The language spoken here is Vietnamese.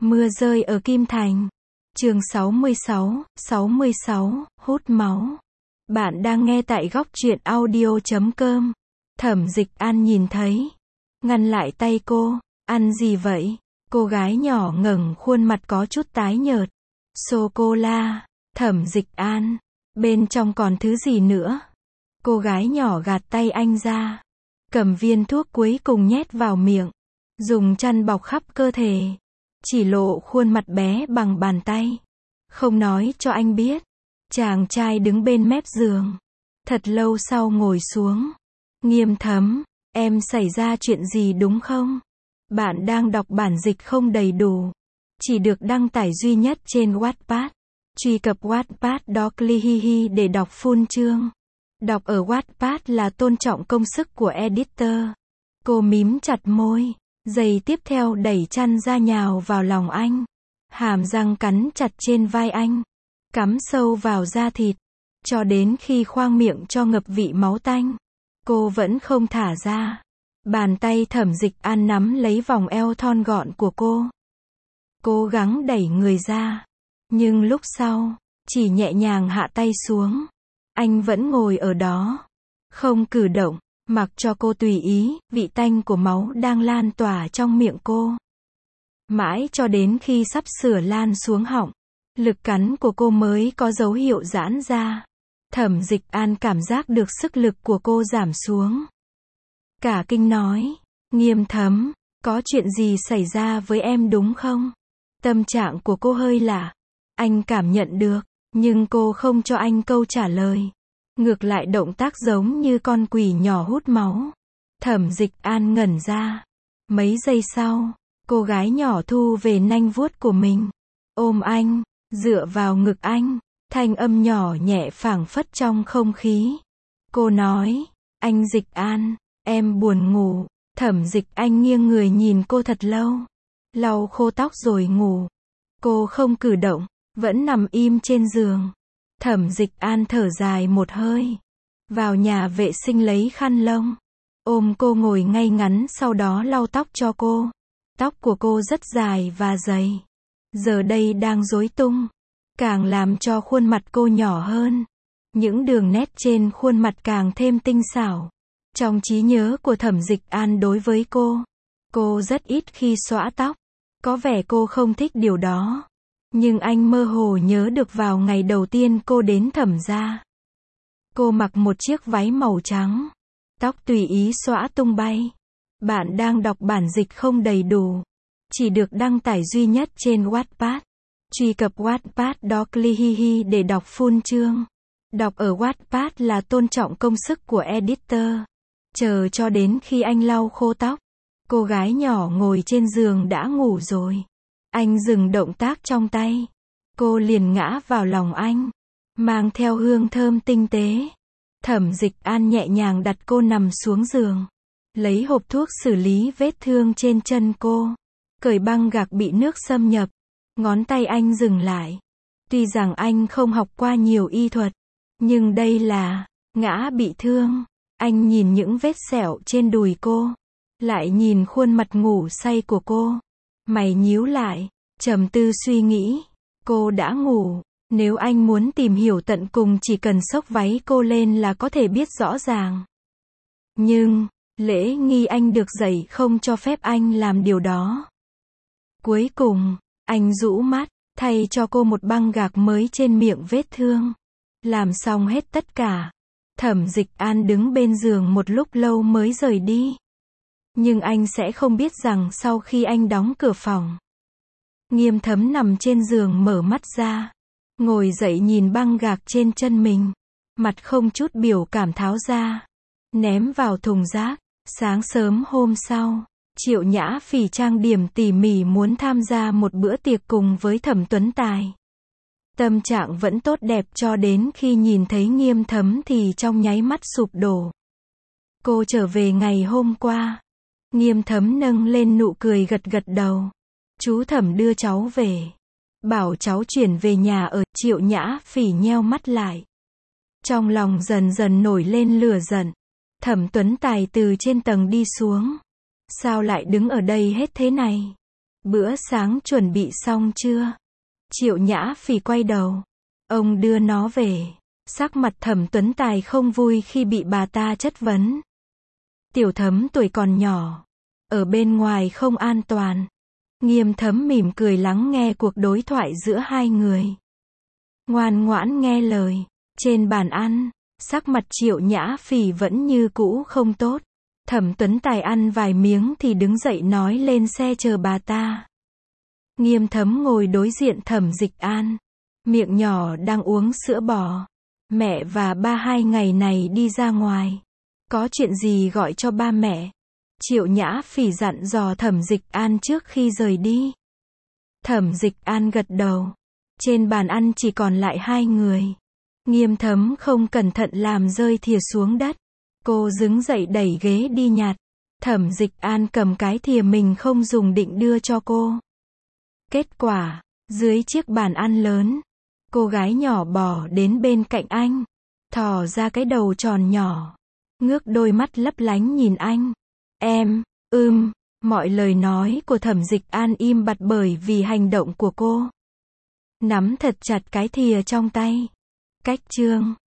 Mưa rơi ở Kim Thành. Chương 66, hút máu. Bạn đang nghe tại góc truyện audio.com. Thẩm Dịch An nhìn thấy, ngăn lại tay cô. Ăn gì vậy? Cô gái nhỏ ngẩng khuôn mặt có chút tái nhợt. Sô-cô-la. Thẩm Dịch An. Bên trong còn thứ gì nữa? Cô gái nhỏ gạt tay anh ra, cầm viên thuốc cuối cùng nhét vào miệng, dùng chăn bọc khắp cơ thể, chỉ lộ khuôn mặt bé bằng bàn tay. Không nói cho anh biết. Chàng trai đứng bên mép giường, thật lâu sau ngồi xuống. Nghiêm Thấm, em xảy ra chuyện gì đúng không? Bạn đang đọc bản dịch không đầy đủ, chỉ được đăng tải duy nhất trên Wattpad. Truy cập Wattpad.com để đọc full chương. Đọc ở Wattpad là tôn trọng công sức của editor. Cô mím chặt môi, giây tiếp theo đẩy chăn ra nhào vào lòng anh. Hàm răng cắn chặt trên vai anh, cắm sâu vào da thịt, cho đến khi khoang miệng cho ngập vị máu tanh. Cô vẫn không thả ra. Bàn tay Thẩm Dịch An nắm lấy vòng eo thon gọn của cô, cố gắng đẩy người ra, nhưng lúc sau, chỉ nhẹ nhàng hạ tay xuống. Anh vẫn ngồi ở đó, không cử động, mặc cho cô tùy ý. Vị tanh của máu đang lan tỏa trong miệng cô, mãi cho đến khi sắp sửa lan xuống họng, lực cắn của cô mới có dấu hiệu giãn ra. Thẩm Dịch An cảm giác được sức lực của cô giảm xuống. Cả kinh nói, Nghiêm Thấm, có chuyện gì xảy ra với em đúng không? Tâm trạng của cô hơi lạ. Anh cảm nhận được, nhưng cô không cho anh câu trả lời. Ngược lại động tác giống như con quỷ nhỏ hút máu. Thẩm Dịch An ngẩn ra. Mấy giây sau, cô gái nhỏ thu về nanh vuốt của mình, ôm anh, dựa vào ngực anh, thanh âm nhỏ nhẹ phảng phất trong không khí. Cô nói, anh Dịch An, em buồn ngủ. Thẩm Dịch Anh nghiêng người nhìn cô thật lâu, lau khô tóc rồi ngủ. Cô không cử động, vẫn nằm im trên giường. Thẩm Dịch An thở dài một hơi, vào nhà vệ sinh lấy khăn lông, ôm cô ngồi ngay ngắn, sau đó lau tóc cho cô. Tóc của cô rất dài và dày, giờ đây đang rối tung, càng làm cho khuôn mặt cô nhỏ hơn. Những đường nét trên khuôn mặt càng thêm tinh xảo. Trong trí nhớ của Thẩm Dịch An đối với cô rất ít khi xõa tóc. Có vẻ cô không thích điều đó. Nhưng anh mơ hồ nhớ được vào ngày đầu tiên cô đến Thẩm gia, cô mặc một chiếc váy màu trắng, tóc tùy ý xõa tung bay. Bạn đang đọc bản dịch không đầy đủ, chỉ được đăng tải duy nhất trên Wattpad. Truy cập Wattpad.com để đọc full chương. Đọc ở Wattpad là tôn trọng công sức của editor. Chờ cho đến khi anh lau khô tóc, cô gái nhỏ ngồi trên giường đã ngủ rồi. Anh dừng động tác trong tay, cô liền ngã vào lòng anh, mang theo hương thơm tinh tế. Thẩm Dịch An nhẹ nhàng đặt cô nằm xuống giường, lấy hộp thuốc xử lý vết thương trên chân cô, cởi băng gạc bị nước xâm nhập. Ngón tay anh dừng lại. Tuy rằng anh không học qua nhiều y thuật, nhưng đây là ngã bị thương. Anh nhìn những vết sẹo trên đùi cô, lại nhìn khuôn mặt ngủ say của cô. Mày nhíu lại, trầm tư suy nghĩ. Cô đã ngủ. Nếu anh muốn tìm hiểu tận cùng chỉ cần xốc váy cô lên là có thể biết rõ ràng. Nhưng, lễ nghi anh được dạy không cho phép anh làm điều đó. Cuối cùng, anh rũ mắt, thay cho cô một băng gạc mới trên miệng vết thương. Làm xong hết tất cả, Thẩm Dịch An đứng bên giường một lúc lâu mới rời đi. Nhưng anh sẽ không biết rằng sau khi anh đóng cửa phòng, Nghiêm Thấm nằm trên giường mở mắt ra, ngồi dậy nhìn băng gạc trên chân mình, mặt không chút biểu cảm tháo ra, ném vào thùng rác. Sáng sớm hôm sau, Triệu Nhã Phỉ trang điểm tỉ mỉ muốn tham gia một bữa tiệc cùng với Thẩm Tuấn Tài. Tâm trạng vẫn tốt đẹp cho đến khi nhìn thấy Nghiêm Thấm thì trong nháy mắt sụp đổ. Cô trở về ngày hôm qua. Nghiêm Thấm nâng lên nụ cười gật gật đầu. Chú Thẩm đưa cháu về, bảo cháu chuyển về nhà ở. Triệu Nhã Phỉ nheo mắt lại, trong lòng dần dần nổi lên lửa giận. Thẩm Tuấn Tài từ trên tầng đi xuống. Sao lại đứng ở đây hết thế này? Bữa sáng chuẩn bị xong chưa? Triệu Nhã Phỉ quay đầu. Ông đưa nó về. Sắc mặt Thẩm Tuấn Tài không vui khi bị bà ta chất vấn. Tiểu Thấm tuổi còn nhỏ. Ở bên ngoài không an toàn. Nghiêm Thấm mỉm cười lắng nghe cuộc đối thoại giữa hai người. Ngoan ngoãn nghe lời. Trên bàn ăn, sắc mặt Triệu Nhã Phỉ vẫn như cũ không tốt. Thẩm Tuấn Tài ăn vài miếng thì đứng dậy nói lên xe chờ bà ta. Nghiêm Thấm ngồi đối diện Thẩm Dịch An. Miệng nhỏ đang uống sữa bò. Mẹ và ba 2 ngày này đi ra ngoài. Có chuyện gì gọi cho ba mẹ. Triệu Nhã Phỉ dặn dò Thẩm Dịch An trước khi rời đi. Thẩm Dịch An gật đầu. Trên bàn ăn chỉ còn lại 2 người. Nghiêm Thấm không cẩn thận làm rơi thìa xuống đất. Cô đứng dậy đẩy ghế đi nhặt. Thẩm Dịch An cầm cái thìa mình không dùng định đưa cho cô. Kết quả, dưới chiếc bàn ăn lớn, cô gái nhỏ bò đến bên cạnh anh, thò ra cái đầu tròn nhỏ, ngước đôi mắt lấp lánh nhìn anh. Em, mọi lời nói của Thẩm Dịch An im bặt bởi vì hành động của cô. Nắm thật chặt cái thìa trong tay. Cách chương